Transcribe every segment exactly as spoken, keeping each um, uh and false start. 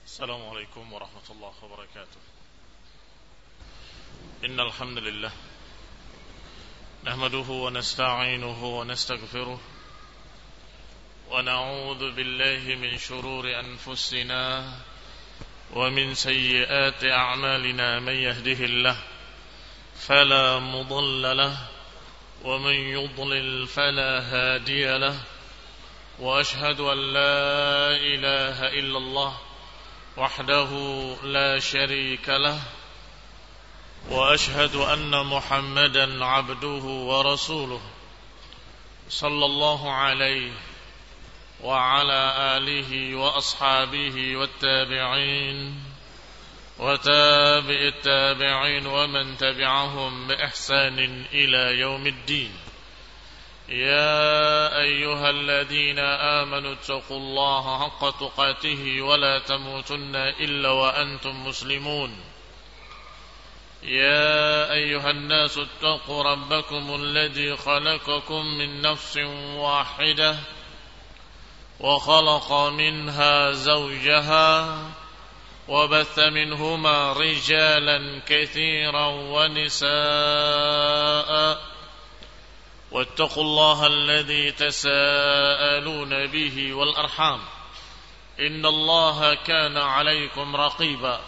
السلام عليكم ورحمة الله وبركاته. إن الحمد لله نحمده ونستعينه ونستغفره ونعوذ بالله من شرور أنفسنا ومن سيئات أعمالنا. من يهده الله فلا مضل له ومن يضلل فلا هادي له، وأشهد أن لا إله إلا الله وحده لا شريك له، وأشهد أن محمدا عبده ورسوله صلى الله عليه وعلى آله وأصحابه والتابعين وتابع التابعين ومن تبعهم بإحسان إلى يوم الدين. يا أيها الذين آمنوا اتقوا الله حق تقاته ولا تموتن إلا وأنتم مسلمون. يا أيها الناس اتقوا ربكم الذي خلقكم من نفس واحدة وخلق منها زوجها وبث منهما رجالا كثيرا ونساء، واتقوا الله الذي تساءلون به والأرحام إن الله كان عليكم رقيبا.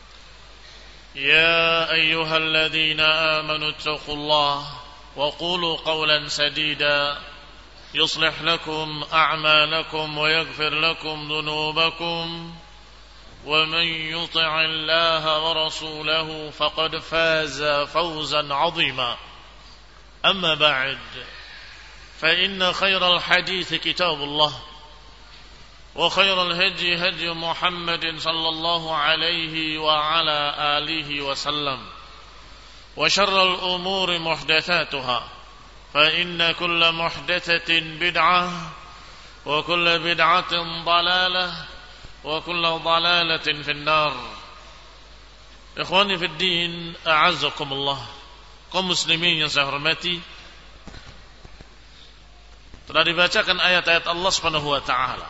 يا أيها الذين آمنوا اتقوا الله وقولوا قولا سديدا يصلح لكم أعمالكم ويغفر لكم ذنوبكم، ومن يطع الله ورسوله فقد فاز فوزا عظيما. أما بعد، فإن خير الحديث كتاب الله، وخير الهدي هدي محمد صلى الله عليه وعلى آله وسلم، وشر الأمور محدثاتها، فإن كل محدثة بدعة وكل بدعة ضلالة وكل ضلالة في النار. إخواني في الدين، أعزكم الله. Kaum muslimin yang saya hormati, telah dibacakan ayat-ayat Allah Subhanahu wa taala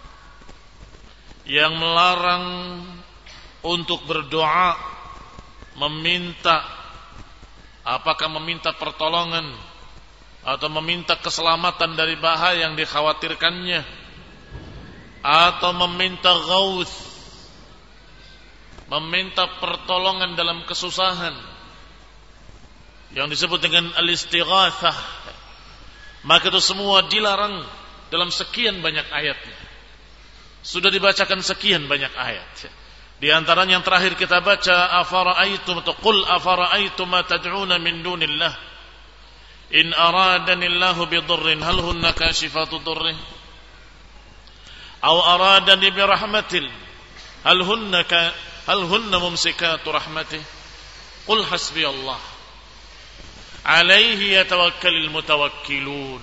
yang melarang untuk berdoa, meminta, apakah meminta pertolongan atau meminta keselamatan dari bahaya yang dikhawatirkannya, atau meminta ghauth, meminta pertolongan dalam kesusahan yang disebut dengan al-istighatsah, maka itu semua dilarang dalam sekian banyak ayatnya. Sudah dibacakan sekian banyak ayat. Di antaranya yang terakhir kita baca, afara'aitum qul afara'aitum ma tad'una min dunillah in aradanillahu bidurrin hal hunna kashifatu durrih aw aradani birahmatin hal hunna hal hunna mumsikatu rahmatih qul hasbiyallah alaihi yatawakkalul mutawakkilun.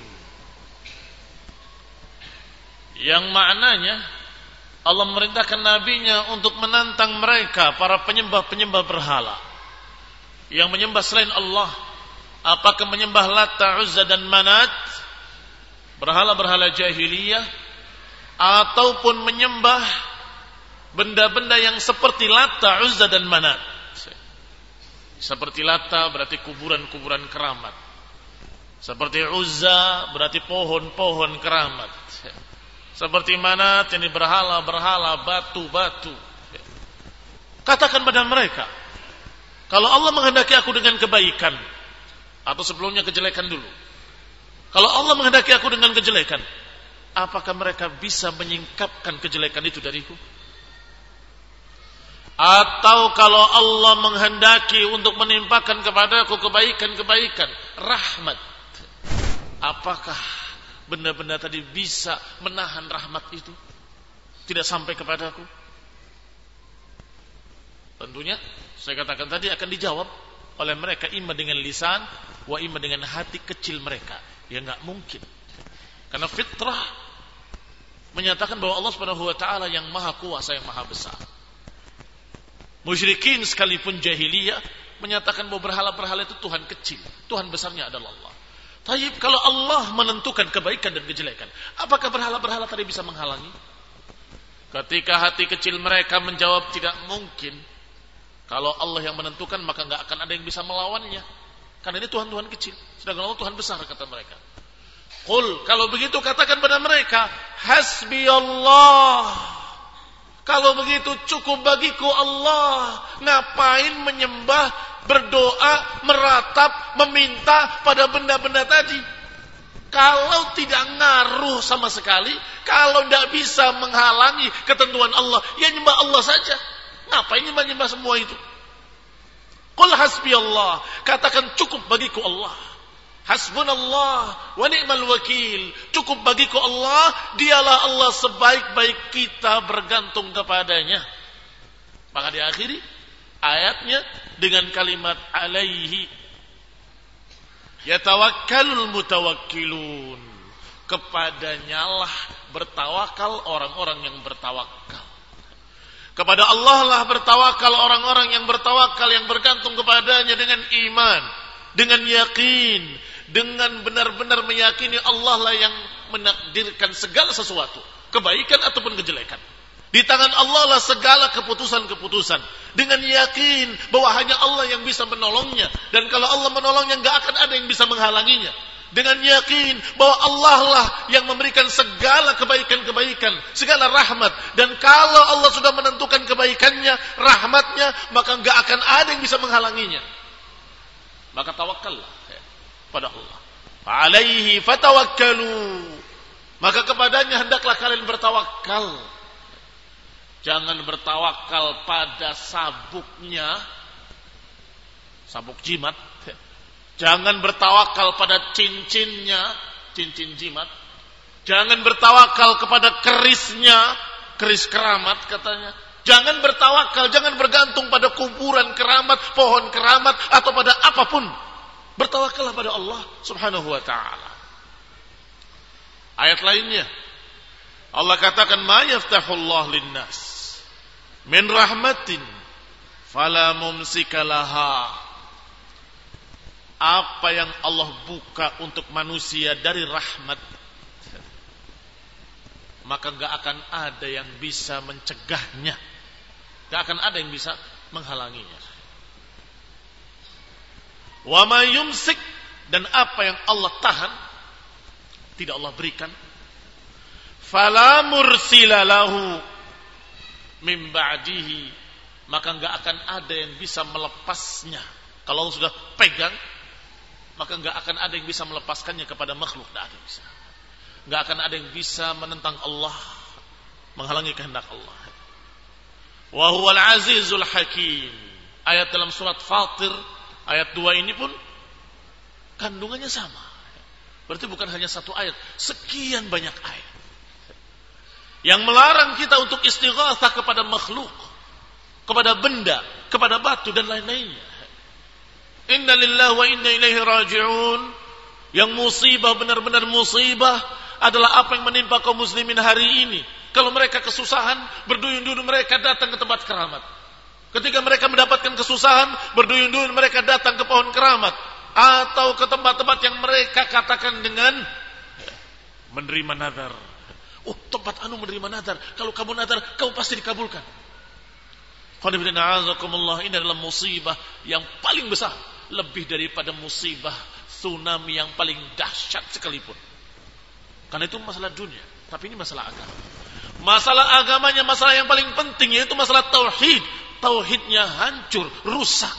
Yang maknanya Allah memerintahkan nabinya untuk menantang mereka, para penyembah-penyembah berhala yang menyembah selain Allah, apakah menyembah Lata, Uzza dan Manat, berhala-berhala jahiliyah, ataupun menyembah benda-benda yang seperti Lata, Uzza dan Manat. Seperti Lata berarti kuburan-kuburan keramat, seperti Uzza berarti pohon-pohon keramat, seperti Manat ini berhala-berhala, batu-batu. Katakan pada mereka, kalau Allah menghendaki aku dengan kebaikan, atau sebelumnya kejelekan dulu, kalau Allah menghendaki aku dengan kejelekan, apakah mereka bisa menyingkapkan kejelekan itu dariku? Atau kalau Allah menghendaki untuk menimpakan kepadaku kebaikan-kebaikan, rahmat, apakah benda-benda tadi bisa menahan rahmat itu tidak sampai kepadaku? Tentunya saya katakan tadi akan dijawab oleh mereka imma dengan lisan wa imma dengan hati kecil mereka. Ya enggak mungkin. Karena fitrah menyatakan bahwa Allah Subhanahu wa taala yang maha kuasa, yang maha besar. Musyrikin sekalipun jahiliyah menyatakan bahwa berhala-berhala itu Tuhan kecil, Tuhan besarnya adalah Allah. Taib, kalau Allah menentukan kebaikan dan kejelekan, apakah berhala-berhala tadi bisa menghalangi? Ketika hati kecil mereka menjawab tidak mungkin, kalau Allah yang menentukan maka nggak akan ada yang bisa melawannya. Karena ini Tuhan-Tuhan kecil, sedangkan Allah Tuhan besar, kata mereka. Qul, kalau begitu katakan pada mereka, hasbi Allah. Kalau begitu cukup bagiku Allah. Ngapain menyembah, berdoa, meratap, meminta pada benda-benda tadi? Kalau tidak ngaruh sama sekali, kalau tidak bisa menghalangi ketentuan Allah, ya nyembah Allah saja. Ngapain nyembah-nyembah semua itu? Qul hasbi Allah, katakan cukup bagiku Allah. Hasbunallah wa ni'mal wakil, cukup bagiku Allah, dialah Allah sebaik-baik kita bergantung kepadanya. Maka diakhiri ayatnya dengan kalimat alaihi yatawakkalul mutawakkilun, kepadanya lah bertawakal orang-orang yang bertawakal. Kepada Allah lah bertawakal orang-orang yang bertawakal, yang bergantung kepadanya dengan iman, dengan yakin, dengan benar-benar meyakini Allah lah yang menakdirkan segala sesuatu, kebaikan ataupun kejelekan. Di tangan Allah lah segala keputusan-keputusan, dengan yakin bahwa hanya Allah yang bisa menolongnya, dan kalau Allah menolongnya nggak akan ada yang bisa menghalanginya. Dengan yakin bahwa Allah lah yang memberikan segala kebaikan-kebaikan, segala rahmat, dan kalau Allah sudah menentukan kebaikannya, rahmatnya, maka nggak akan ada yang bisa menghalanginya. Maka tawakallah pada Allah. Alaihi fatawakkalu, maka kepadanya hendaklah kalian bertawakal. Jangan bertawakal pada sabuknya, sabuk jimat. Jangan bertawakal pada cincinnya, cincin jimat. Jangan bertawakal kepada kerisnya, keris keramat katanya. Jangan bertawakal, jangan bergantung pada kuburan keramat, pohon keramat, atau pada apapun. Bertawakallah pada Allah subhanahu wa ta'ala. Ayat lainnya, Allah katakan, ma yaftahullah linnas min rahmatin fala mumsika laha. Apa yang Allah buka untuk manusia dari rahmat, maka gak akan ada yang bisa mencegahnya, gak akan ada yang bisa menghalanginya. Wa ma yumsik, dan apa yang Allah tahan, tidak Allah berikan, fala mursila lahu min ba'dihi, maka gak akan ada yang bisa melepasnya. Kalau Allah sudah pegang, maka gak akan ada yang bisa melepaskannya kepada makhluk. Gak ada yang bisa. Gak akan ada yang bisa menentang Allah, menghalangi kehendak Allah. Wa huwal azizul hakim. Ayat dalam surat Fatir ayat dua ini pun kandungannya sama. Berarti bukan hanya satu ayat, sekian banyak ayat yang melarang kita untuk istighatsah kepada makhluk, kepada benda, kepada batu dan lain-lainnya. Inna lillahi wa inna ilaihi raji'un. Yang musibah, benar-benar musibah, adalah apa yang menimpa kaum muslimin hari ini. Kalau mereka kesusahan, berduyun-duyun mereka datang ke tempat keramat. Ketika mereka mendapatkan kesusahan, berduyun-duyun mereka datang ke pohon keramat, atau ke tempat-tempat yang mereka katakan dengan menerima nazar. Oh, tempat anu menerima nazar, kalau kamu nazar, kamu pasti dikabulkan. Ini adalah musibah yang paling besar, lebih daripada musibah tsunami yang paling dahsyat sekalipun. Karena itu masalah dunia, tapi ini masalah agama. Masalah agamanya, masalah yang paling penting, yaitu masalah tauhid. Tauhidnya hancur, rusak.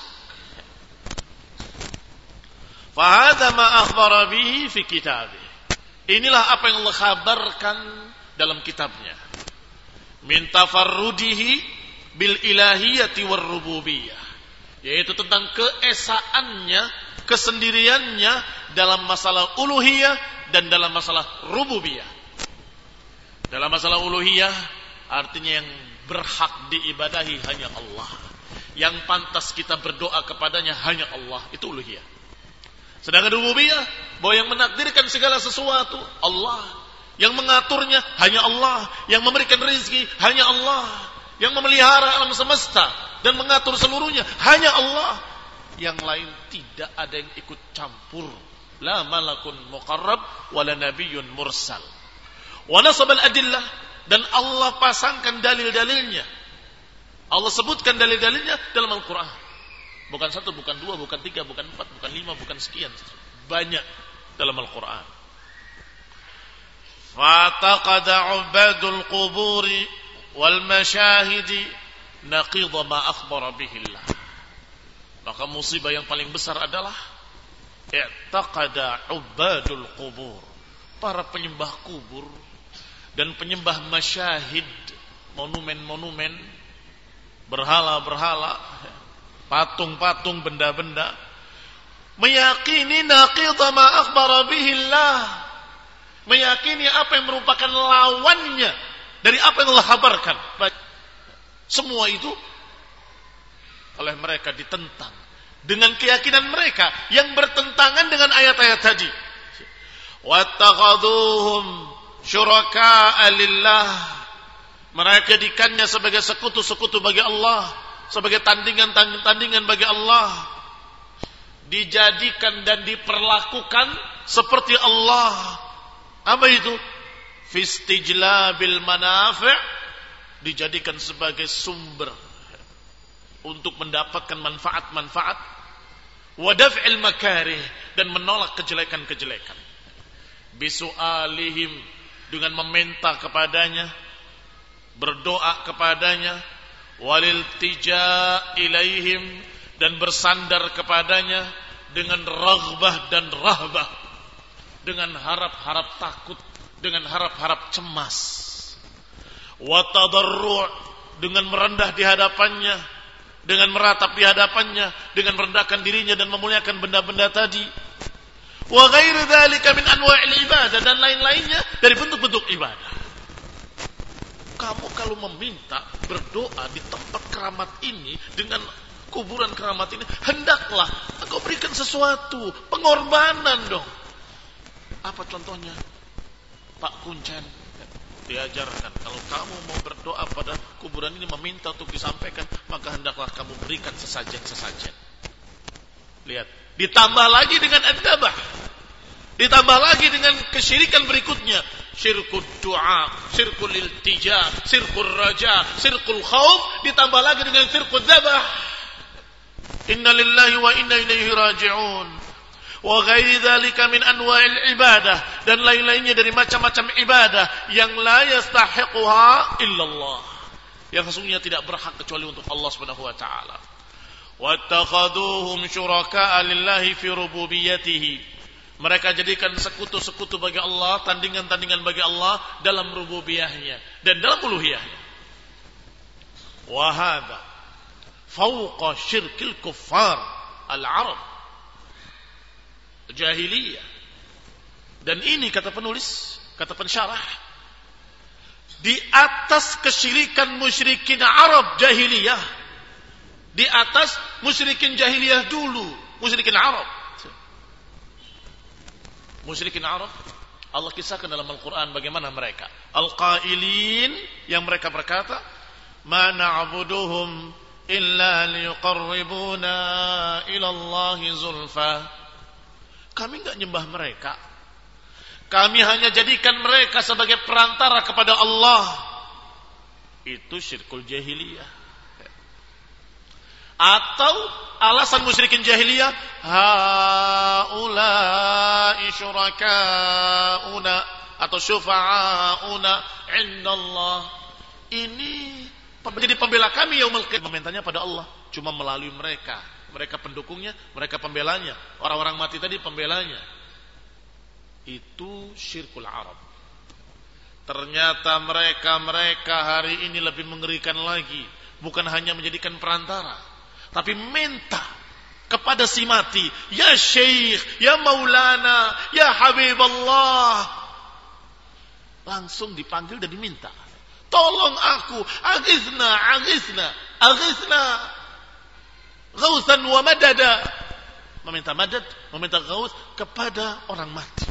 Fahadha ma akhbara bihi fi kitabih. Inilah apa yang Allah kabarkan dalam kitabnya. Min tafarrudihi bil ilahiyati war rububiyah, yaitu tentang keesaannya, kesendiriannya dalam masalah uluhiyah dan dalam masalah rububiyah. Dalam masalah uluhiyah artinya yang berhak diibadahi hanya Allah, yang pantas kita berdoa kepadanya hanya Allah, itu uluhiyah. Sedangkan rububiyah, bahwa yang menakdirkan segala sesuatu Allah, yang mengaturnya hanya Allah, yang memberikan rezeki hanya Allah, yang memelihara alam semesta dan mengatur seluruhnya hanya Allah. Yang lain tidak ada yang ikut campur. La malakun muqarrab wala nabiyyun mursal. Wa nasab al-adillah, Dan Allah pasangkan dalil-dalilnya. Allah sebutkan dalil-dalilnya dalam Al-Quran. Bukan satu, bukan dua, bukan tiga, bukan empat, bukan lima, bukan sekian. Banyak dalam Al-Quran. Fataqada ubadul quburi wal masyahidi naqidha ma akhbara bihillah. Maka musibah yang paling besar adalah i'taqada ubadul qubur, para penyembah kubur dan penyembah masyahid, monumen-monumen, berhala-berhala, patung-patung, benda-benda, meyakini naqidha ma akhbara bihillah, meyakini apa yang merupakan lawannya dari apa yang Allah kabarkan. Semua itu oleh mereka ditentang dengan keyakinan mereka yang bertentangan dengan ayat-ayat tadi. Wattakhadhuhum syuraka'a lillah, mereka jadikannya sebagai sekutu-sekutu bagi Allah, sebagai tandingan-tandingan bagi Allah, dijadikan dan diperlakukan seperti Allah. Apa itu? Fistijlabil manafi', dijadikan sebagai sumber untuk mendapatkan manfaat-manfaat, wa daf'il makarih, dan menolak kejelekan-kejelekan. Bisu'alihim, dengan meminta kepadanya, berdoa kepadanya, waliltija ilaihim, dan bersandar kepadanya dengan raghbah dan rahbah, dengan harap-harap takut, dengan harap-harap cemas, wa tadarru', dengan merendah di hadapannya, dengan meratap di hadapannya, dengan merendahkan dirinya dan memuliakan benda-benda tadi. Wa ghairu dzalika min anwa'il ibadah, dan lain-lainnya dari bentuk-bentuk ibadah. Kamu kalau meminta, berdoa di tempat keramat ini, dengan kuburan keramat ini, hendaklah engkau berikan sesuatu, pengorbanan dong. Apa contohnya? Pak Kuncen diajarkan, kalau kamu mau berdoa pada kuburan ini, meminta untuk disampaikan, maka hendaklah kamu berikan sesajen-sesajen. Lihat, ditambah lagi dengan ad-dabah, ditambah lagi dengan kesyirikan berikutnya, syirkul du'a, syirkul iltija, syirkul raja, syirkul khawf, ditambah lagi dengan syirkul dzabah. Inna lillahi wa inna ilaihi raji'un. Wa ghairi dzalika min anwa'il ibadah, dan lain-lainnya dari macam-macam ibadah yang la yastahiquha illallah, yang sesungguhnya tidak berhak kecuali untuk Allah Subhanahu wa taala. Wattakhaduhum syuraka'a lillahi fi rububiyyatihi, mereka jadikan sekutu-sekutu bagi Allah, tandingan-tandingan bagi Allah dalam rububiyahnya dan dalam uluhiyahnya. Wa hadza fawqa syirkil kuffar al-arab jahiliyah. Dan ini kata penulis, kata pensyarah, di atas kesyirikan musyrikin Arab jahiliyah, di atas musyrikin jahiliyah dulu, musyrikin Arab. Musyrikin Arab, Allah kisahkan dalam Al-Quran bagaimana mereka. Al-qailin, yang mereka berkata, ma na'buduhum illa liyuqarribuna ila Allahi zulfa. Kami enggak nyembah mereka, kami hanya jadikan mereka sebagai perantara kepada Allah. Itu syirkul jahiliyah. Atau alasan musyrikin jahiliyah, haula'i syurakauna atau syufa'auna indallah, ini menjadi pembela kami yaumul qiyamah. Memintanya pada Allah cuma melalui mereka. Mereka pendukungnya, mereka pembelanya. Orang-orang mati tadi pembelanya. Itu syirkul Arab. Ternyata mereka-mereka hari ini lebih mengerikan lagi. Bukan hanya menjadikan perantara, tapi minta kepada si mati, ya Syekh, ya Maulana, ya Habib Allah. Langsung dipanggil dan diminta, tolong aku, aghithna, aghithna, aghithna, ghausan wa madada. Meminta madad, meminta ghaus kepada orang mati.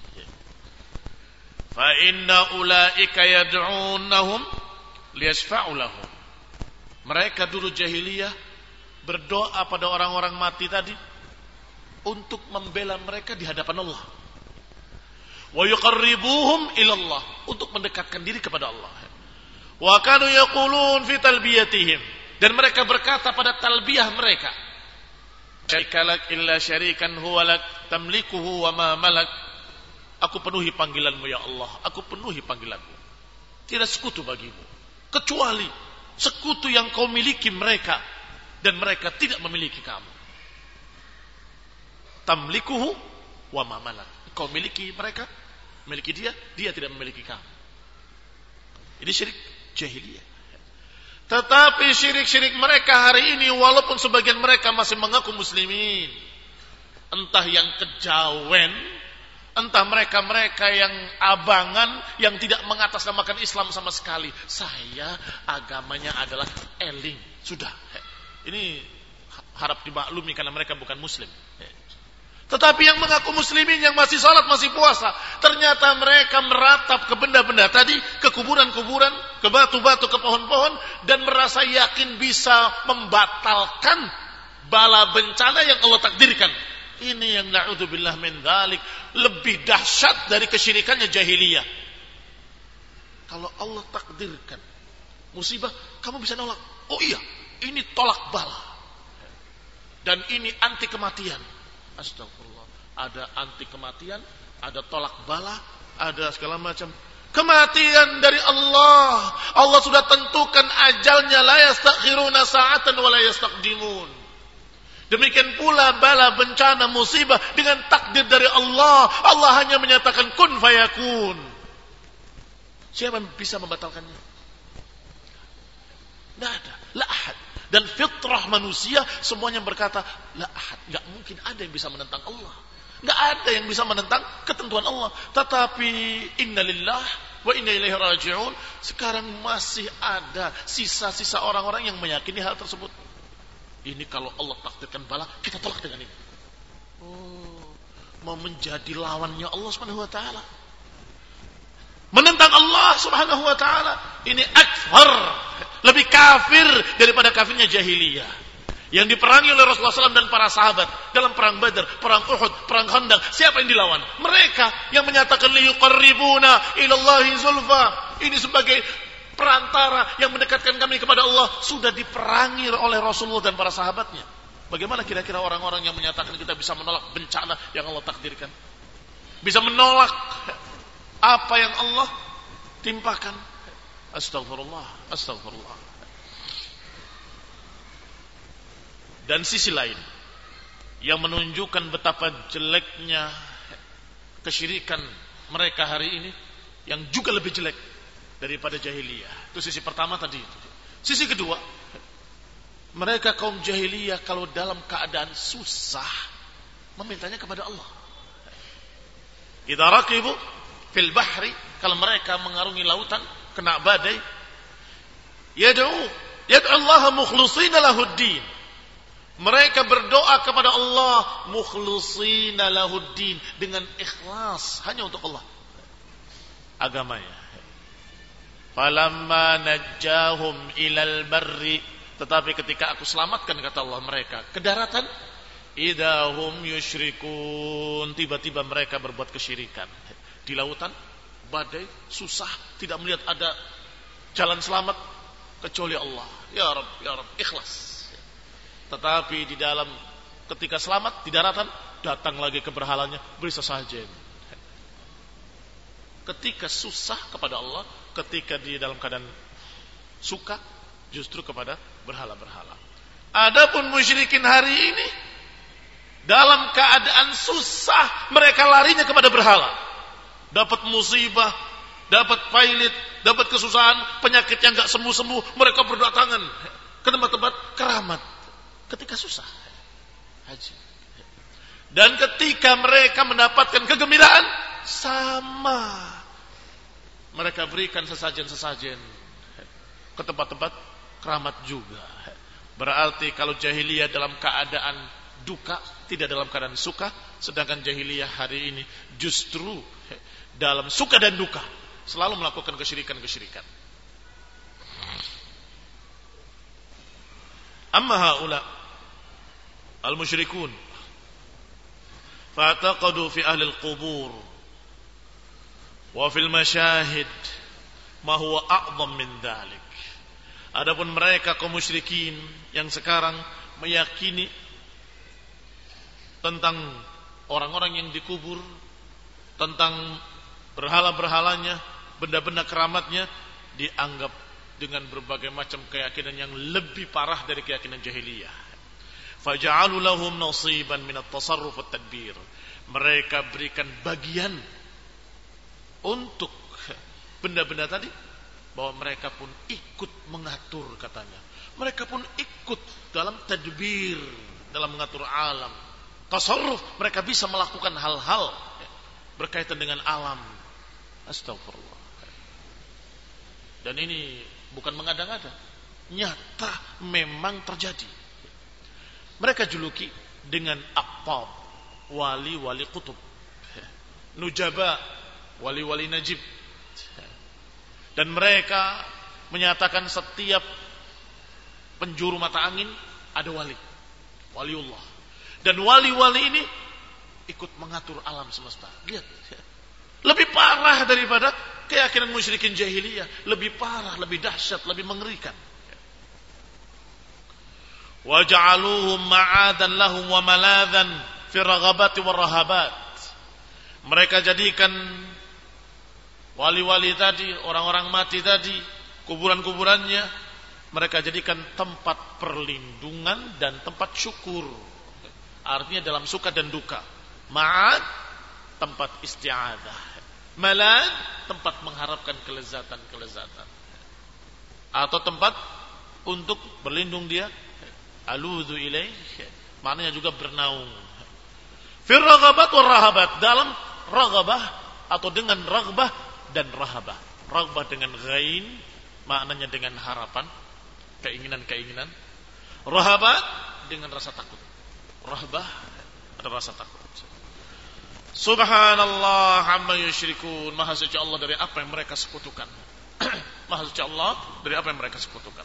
Fa inna ulaika yad'unahum liyashfa'u lahum. Mereka dulu jahiliyah berdoa pada orang-orang mati tadi untuk membela mereka di hadapan Allah. wa yuqarribuhum ila Allah, untuk mendekatkan diri kepada Allah. Wa kanu yaqulun fi talbiyatihim, dan mereka berkata pada talbiyah mereka, syarikalak illa syarikan huwa lak tamlikuhu wa ma malak. Aku penuhi panggilanmu ya Allah, aku penuhi panggilanmu. Tidak sekutu bagimu kecuali sekutu yang kau miliki mereka, dan mereka tidak memiliki kamu. Tamlikuhu wa ma malak. Kau miliki mereka, miliki dia, dia tidak memiliki kamu. Ini syirik jahiliyah. Tetapi syirik-syirik mereka hari ini, walaupun sebagian mereka masih mengaku muslimin, entah yang kejawen, entah mereka-mereka yang abangan, yang tidak mengatasnamakan Islam sama sekali. Saya agamanya adalah eling. Sudah. Ini harap dimaklumi karena mereka bukan muslim. Tetapi yang mengaku muslimin, yang masih salat, masih puasa, ternyata mereka meratap ke benda-benda tadi, ke kuburan-kuburan, ke batu-batu, ke pohon-pohon, dan merasa yakin bisa membatalkan bala bencana yang Allah takdirkan. Ini yang na'udzubillah min dzalik, lebih dahsyat dari kesyirikannya jahiliyah. Kalau Allah takdirkan musibah, kamu bisa nolak. Oh iya, ini tolak bala. Dan ini anti kematian. Astagfirullah. Ada anti kematian, ada tolak bala, ada segala macam. Kematian dari Allah. Allah sudah tentukan ajalnya, la yastakhiruna sa'atan wa la yastaqdimun. Demikian pula bala, bencana, musibah dengan takdir dari Allah. Allah hanya menyatakan kun fayakun. Siapa yang bisa membatalkannya? Tidak ada. La ahad. Dan fitrah manusia semuanya berkata la ahad. Tidak mungkin ada yang bisa menentang Allah. Tidak ada yang bisa menentang ketentuan Allah. Tetapi innalillah wa inna ilaihi raji'un. Sekarang masih ada sisa-sisa orang-orang yang meyakini hal tersebut. Ini kalau Allah takdirkan bala, kita tolak dengan ini. Oh, mau menjadi lawannya Allah Subhanahu wa taala. Menentang Allah Subhanahu wa taala. Ini akfar, lebih kafir daripada kafirnya jahiliyah. Yang diperangi oleh Rasulullah shallallahu alaihi wasallam dan para sahabat dalam perang Badar, perang Uhud, perang Khandaq. Siapa yang dilawan? Mereka yang menyatakan liyuqarribuna ilallahi zulfa. Ini sebagai perantara yang mendekatkan kami kepada Allah, sudah diperangi oleh Rasulullah dan para sahabatnya. Bagaimana kira-kira orang-orang yang menyatakan kita bisa menolak bencana yang Allah takdirkan? Bisa menolak apa yang Allah timpakan? Astagfirullah, astagfirullah. Dan sisi lain yang menunjukkan betapa jeleknya kesyirikan mereka hari ini, yang juga lebih jelek daripada jahiliyah. Itu sisi pertama tadi. Sisi kedua, mereka kaum jahiliyah kalau dalam keadaan susah memintanya kepada Allah. Idza raqibu fil bahri, kalau mereka mengarungi lautan, kena badai, yad'u yad'u Allah mukhlishina lahuddin. Mereka berdoa kepada Allah mukhlishina lahuddin, dengan ikhlas hanya untuk Allah agamanya. Falamma najjahum ilal barri, tetapi ketika aku selamatkan, kata Allah, mereka ke daratan, idahum yusyrikun, tiba-tiba mereka berbuat kesyirikan. Di lautan badai, susah, tidak melihat ada jalan selamat kecuali Allah. Ya Rabb, ya Rabb, ikhlas. Tetapi di dalam, ketika selamat di daratan, datang lagi ke berhalanya, beri sesajen. Ketika susah kepada Allah, ketika di dalam keadaan suka justru kepada berhala-berhala. Adapun musyrikin hari ini, dalam keadaan susah mereka larinya kepada berhala. Dapat musibah, dapat pailit, dapat kesusahan, penyakit yang gak sembuh-sembuh, mereka berdatangan ke tempat-tempat keramat. Ketika susah, haji. Dan ketika mereka mendapatkan kegembiraan, sama. Mereka berikan sesajen-sesajen ke tempat-tempat keramat juga. Berarti kalau jahiliyah dalam keadaan duka, tidak dalam keadaan suka. Sedangkan jahiliyah hari ini justru dalam suka dan duka selalu melakukan kesyirikan-kesyirikan. Amma haula al-musyrikun fa'taqadu fi ahli al-qubur Wa fil masyahid ma huwa a'zam min dzalik. Adapun mereka kaum musyrikin yang sekarang meyakini tentang orang-orang yang dikubur, tentang berhala-berhalanya, benda-benda keramatnya, dianggap dengan berbagai macam keyakinan yang lebih parah dari keyakinan jahiliyah. Faja'alu lahum nasiban min at-tasarruf wat-tadbir. Mereka berikan bagian untuk benda-benda tadi, bahwa mereka pun ikut mengatur katanya. Mereka pun ikut dalam tadbir, dalam mengatur alam. Tasarruf, mereka bisa melakukan hal-hal berkaitan dengan alam. Astagfirullah. Dan ini bukan mengada-ngada, nyata memang terjadi. Mereka juluki dengan aqtab, wali-wali kutub, nujaba, wali-wali najib. Dan mereka menyatakan setiap penjuru mata angin ada wali, waliullah. Dan wali-wali ini ikut mengatur alam semesta. Lihat, lebih parah daripada keyakinan musyrikin jahiliyah, lebih parah, lebih dahsyat, lebih mengerikan. Wa ja'aluhum ma'adan lahum wa maladan fi raghabati wa rahabat. Mereka jadikan wali-wali tadi, orang-orang mati tadi, kuburan-kuburannya, mereka jadikan tempat perlindungan dan tempat syukur. Artinya dalam suka dan duka. Ma'ad, tempat isti'adah. Malad, tempat mengharapkan kelezatan-kelezatan. Atau tempat untuk berlindung dia. Aludhu ilaih, maknanya juga bernaung. Fir raghabat wa rahabat, dalam raghabah atau dengan raghbah dan rahabah. Raghbah dengan ghain, maknanya dengan harapan, keinginan-keinginan. Rahabat dengan rasa takut. Rahbah ada rasa takut. Subhanallah amma yusyrikun. Maha suci Allah dari apa yang mereka sekutukan. Maha suci Allah dari apa yang mereka sekutukan.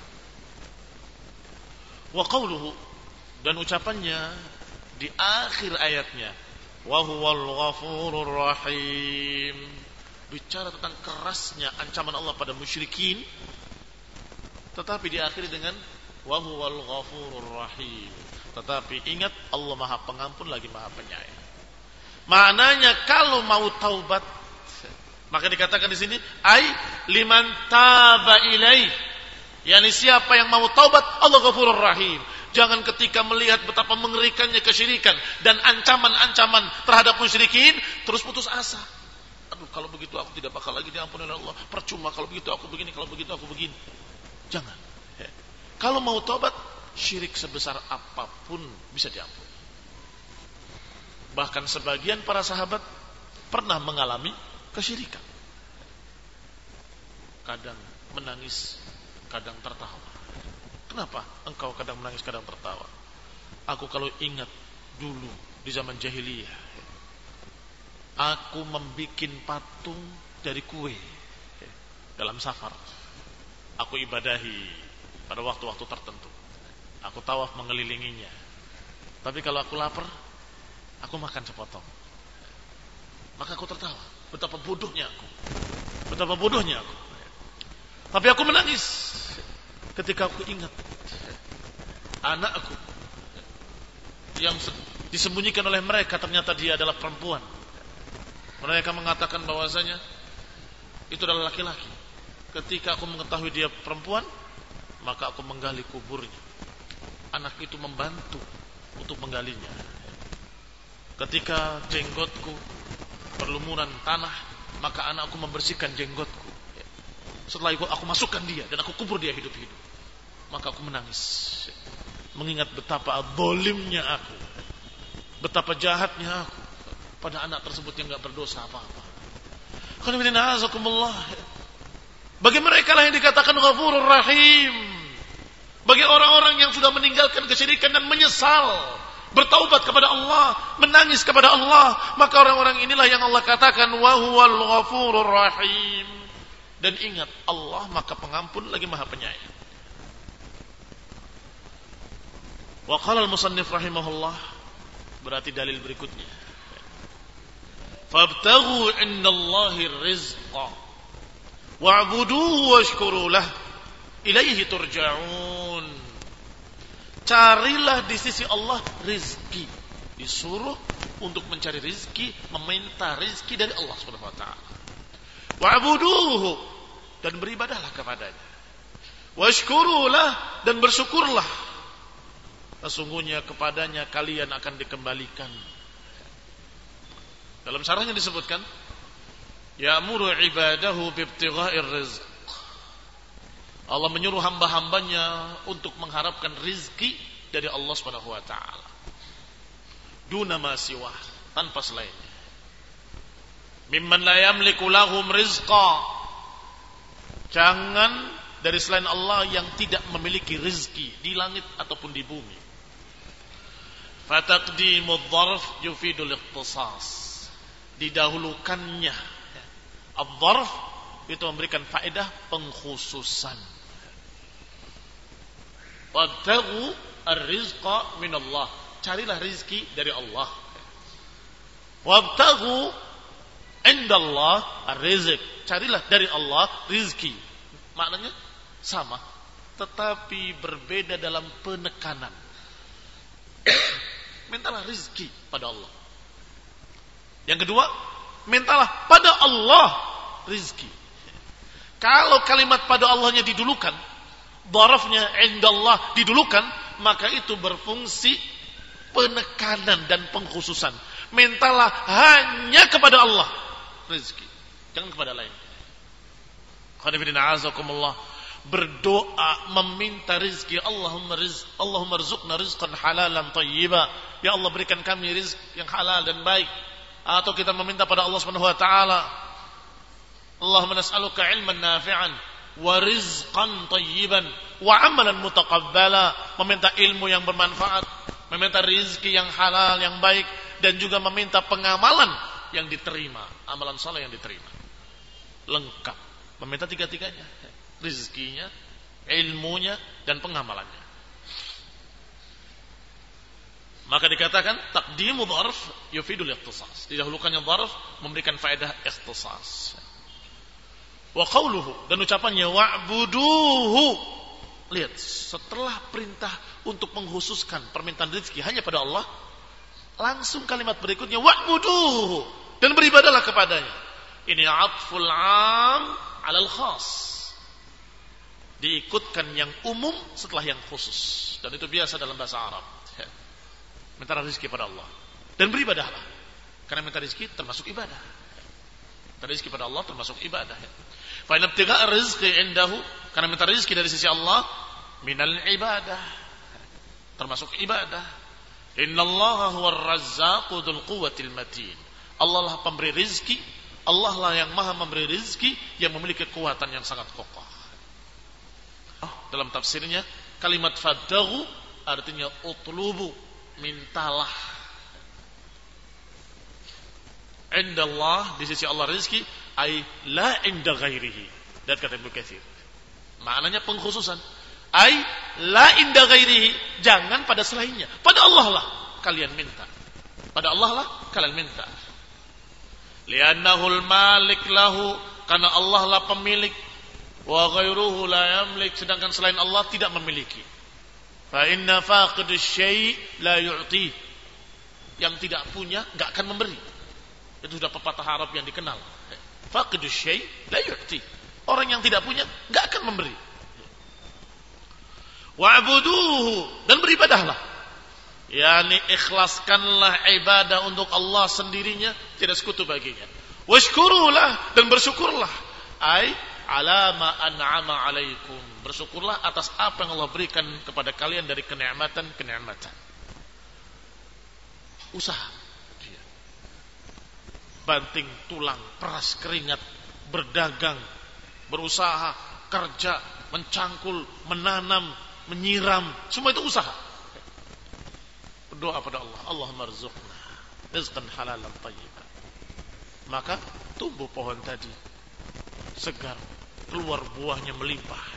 Wa qawluhu, dan ucapannya di akhir ayatnya, wa huwal ghafurur rahim, bicara tentang kerasnya ancaman Allah pada musyrikin, tetapi diakhiri dengan wa huwal ghafurur rahim. Tetapi ingat, Allah Maha Pengampun lagi Maha Penyayang. Maknanya kalau mau taubat, maka dikatakan di sini ai liman taba ilaih. Yani siapa yang mau taubat, Allah Ghafurur Rahim. Jangan ketika melihat betapa mengerikannya kesyirikan dan ancaman-ancaman terhadap musyrikin terus putus asa. Aduh, kalau begitu aku tidak bakal lagi diampuni oleh Allah. Percuma kalau begitu aku begini, kalau begitu aku begini. Jangan. Kalau mau taubat, syirik sebesar apapun bisa diampuni. Bahkan sebagian para sahabat pernah mengalami kesyirikan. Kadang menangis, kadang tertawa. Kenapa engkau kadang menangis, kadang tertawa? Aku kalau ingat dulu di zaman jahiliyah, aku membikin patung dari kue dalam safar. Aku ibadahi pada waktu-waktu tertentu. Aku tawaf mengelilinginya. Tapi kalau aku lapar, aku makan sepotong. Maka aku tertawa. Betapa bodohnya aku. Betapa bodohnya aku. Tapi aku menangis ketika aku ingat anakku yang disembunyikan oleh mereka, ternyata dia adalah perempuan. Mereka mengatakan bahwasanya itu adalah laki-laki. Ketika aku mengetahui dia perempuan, maka aku menggali kuburnya. Anak itu membantu untuk menggalinya. Ketika jenggotku berlumuran tanah, maka anakku membersihkan jenggotku. Setelah itu aku masukkan dia dan aku kubur dia hidup-hidup. Maka aku menangis, mengingat betapa zalimnya aku, betapa jahatnya aku pada anak tersebut yang gak berdosa apa-apa. Bagi mereka lah yang dikatakan Ghafurur Rahim. Bagi orang-orang yang sudah meninggalkan kesyirikan dan menyesal, bertaubat kepada Allah, menangis kepada Allah, maka orang-orang inilah yang Allah katakan wa huwal ghafurur rahim. Dan ingat, Allah maka pengampun lagi Maha Penyayang. Wa qala al-musannif rahimahullah, berarti dalil berikutnya. Fabtaghu indallahi rizqa wa'buduhu washkuru lah ilaihi turja'un. Carilah di sisi Allah rizki. Disuruh untuk mencari rizki, meminta rizki dari Allah Subhanahu wa taala. Wa'buduhu, dan beribadahlah kepadanya. Washkurulah, dan bersyukurlah. Sesungguhnya kepadanya kalian akan dikembalikan. Dalam syarahnya disebutkan, ya'muru ibadahu bibtigha'ir rizq. Allah menyuruh hamba-hambanya untuk mengharapkan rizki dari Allah Subhanahu wa taala. Duna ma siwah, tanpa selainnya. Mimman la yamliku lahum rizqa. Jangan dari selain Allah yang tidak memiliki rizki di langit ataupun di bumi. Fataqdimudz dzarf yufidul ikhtisas. Didahulukannya adz-dzarf itu memberikan faedah pengkhususan. Wabtaghu ar-rizqa minallah. Carilah rizki dari Allah. Wabtaghu indallah ar-rizq. Carilah dari Allah rizki. Maknanya sama, tetapi berbeda dalam penekanan. Mintalah rizki pada Allah. Yang kedua, mintalah pada Allah rizki. Kalau kalimat pada Allahnya didulukan, dharafnya indallah didulukan, maka itu berfungsi penekanan dan pengkhususan. Mintalah hanya kepada Allah rizki, jangan kepada lain. Khonifidina azakumullah, berdoa meminta rizki. Allahumma rizq, Allahumma rzuqna rizqan halalan thayyiba. Ya Allah, berikan kami rizki yang halal dan baik. Atau kita meminta pada Allah Subhanahu wa taala, Allahumma nas'aluka ilman nafi'an wa rizqan thayyiban wa amalan mutaqabbala. Meminta ilmu yang bermanfaat, meminta rizki yang halal yang baik, dan juga meminta pengamalan yang diterima, amalan saleh yang diterima. Lengkap, meminta tiga-tiganya, rizkinya, ilmunya, dan pengamalannya. Maka dikatakan taqdimu dzarf yufidul ikhtisas. Didahulukannya dzarf memberikan faedah ikhtisas. Wa qauluhu, dan ucapannya wa'buduhu. Lihat, setelah perintah untuk mengkhususkan permintaan rezeki hanya pada Allah, langsung kalimat berikutnya wa'buduhu, dan beribadahlah kepadanya. Ini atful 'am 'alal khas. Diikutkan yang umum setelah yang khusus, dan itu biasa dalam bahasa Arab. Minta rezeki pada Allah dan beribadahlah, karena minta rezeki termasuk ibadah. Minta rezeki pada Allah termasuk ibadah. Fa in ibtigha' rizqi indahu, karena minta rezeki dari sisi Allah minal ibadah, termasuk ibadah. Innallaha huwar razzaqu dzul quwwatil matin. Allah lah pemberi rezeki, Allah lah yang maha memberi rezeki, yang memiliki kekuatan yang sangat kokoh. Oh, dalam tafsirnya kalimat fadaghu artinya utlubu, mintalah. Indallah, di sisi Allah rezeki, ay la inda ghairihi. Dan kata Ibnu Katsir, maknanya pengkhususan. Ay la inda ghairihi, jangan pada selainnya. Pada Allah lah kalian minta. Pada Allah lah kalian minta. Li'annahul malik lahu, karena Allah lah pemilik. Wa ghairuhu la yamlik, sedangkan selain Allah tidak memiliki. Fa inna faqidus syai' la yu'ti. Yang tidak punya enggak akan memberi. Itu sudah pepatah Arab yang dikenal. Faqidus syai' la yu'ti. Orang yang tidak punya enggak akan memberi. Wa'buduhu, dan beribadahlah. Yani ikhlaskanlah ibadah untuk Allah sendirinya, tidak sekutu baginya. Washkurulah, dan bersyukurlah. Ai ala ma an'ama alaikum. Bersyukurlah atas apa yang Allah berikan kepada kalian dari kenikmatan-kenikmatan. Usaha. Banting tulang, peras keringat, berdagang, berusaha, kerja, mencangkul, menanam, menyiram, semua itu usaha. Berdoa pada Allah, Allahumma rzuqna rizqan halalan thayyiban. Maka tumbuh pohon tadi segar, keluar buahnya melimpah.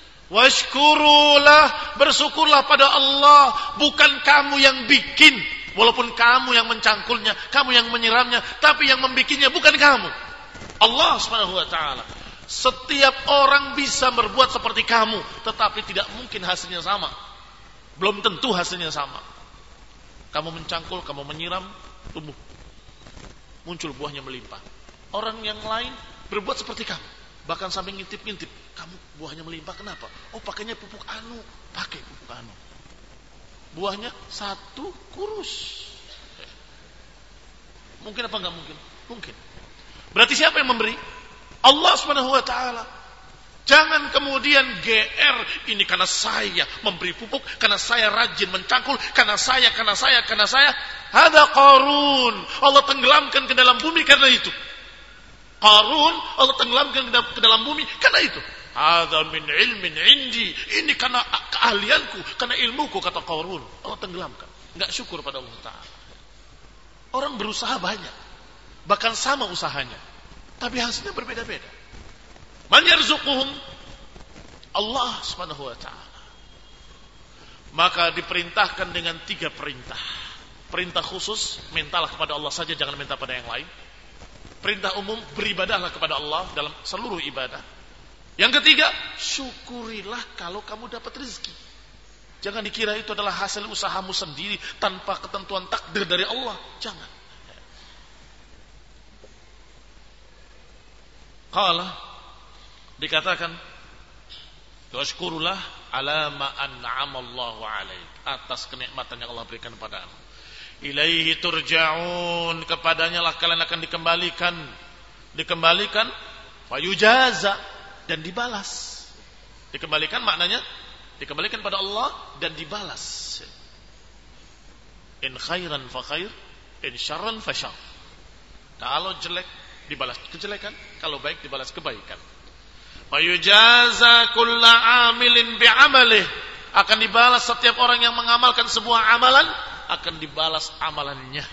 Washkurulah, bersyukurlah pada Allah. Bukan kamu yang bikin, walaupun kamu yang mencangkulnya, kamu yang menyiramnya, tapi yang membikinnya bukan kamu. Allah Subhanahu wa taala. Setiap orang bisa berbuat seperti kamu, tetapi tidak mungkin hasilnya sama. Belum tentu hasilnya sama. Kamu mencangkul, kamu menyiram, tumbuh. Muncul buahnya melimpah. Orang yang lain berbuat seperti kamu, bahkan sampai ngintip-ngintip. Kamu buahnya melimpah, kenapa? Oh, pakainya pupuk anu. Pakai pupuk anu. Buahnya satu kurus. Mungkin apa enggak mungkin? Mungkin. Berarti siapa yang memberi? Allah Subhanahu wa taala. Jangan kemudian G R, ini karena saya memberi pupuk, karena saya rajin mencangkul, karena saya, karena saya, karena saya. Hada Qarun. Allah tenggelamkan ke dalam bumi karena itu. Qarun Allah tenggelamkan ke dalam bumi karena itu. Hada min ilmin indi. Ini karena keahlianku, karena ilmuku, kata Qarun. Allah tenggelamkan. Enggak syukur pada Allah Ta'ala. Orang berusaha banyak, bahkan sama usahanya, tapi hasilnya berbeda-beda. Man yarzuquhum? Allah Subhanahu wa taala. Maka diperintahkan dengan tiga perintah. Perintah khusus, mintalah kepada Allah saja, jangan minta pada yang lain. Perintah umum, beribadahlah kepada Allah dalam seluruh ibadah. Yang ketiga, syukurilah kalau kamu dapat rezeki. Jangan dikira itu adalah hasil usahamu sendiri tanpa ketentuan takdir dari Allah. Jangan. Qala, dikatakan, washkurulah ala ma an'ama Allahu alaik, atas kenikmatan yang Allah berikan padamu. Ilaihi turja'un, kepadanya lah kalian akan dikembalikan. Dikembalikan, fayujaza, dan dibalas. Dikembalikan maknanya dikembalikan pada Allah dan dibalas. In khairan fa khair, in syarran fa syarr. Kalau jelek dibalas kejelekan, kalau baik dibalas kebaikan. Wa yujaza kullu amilin bi'amalih, akan dibalas setiap orang yang mengamalkan sebuah amalan, akan dibalas amalannya.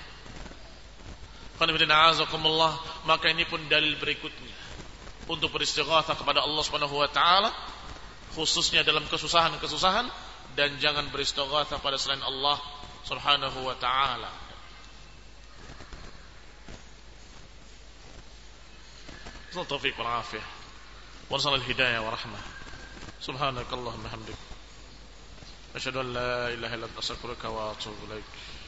Maka ini pun dalil berikutnya untuk beristighatsah kepada Allah Subhanahu wa taala, khususnya dalam kesusahan-kesusahan, dan jangan beristighatsah pada selain Allah Subhanahu wa taala. Taufiq wal afiyah wa sallallahu hidayah wa rahmah. Subhanakallahumma hamdik, asyhadu an la ilaha illa anta astaghfiruka wa atubu ilaik.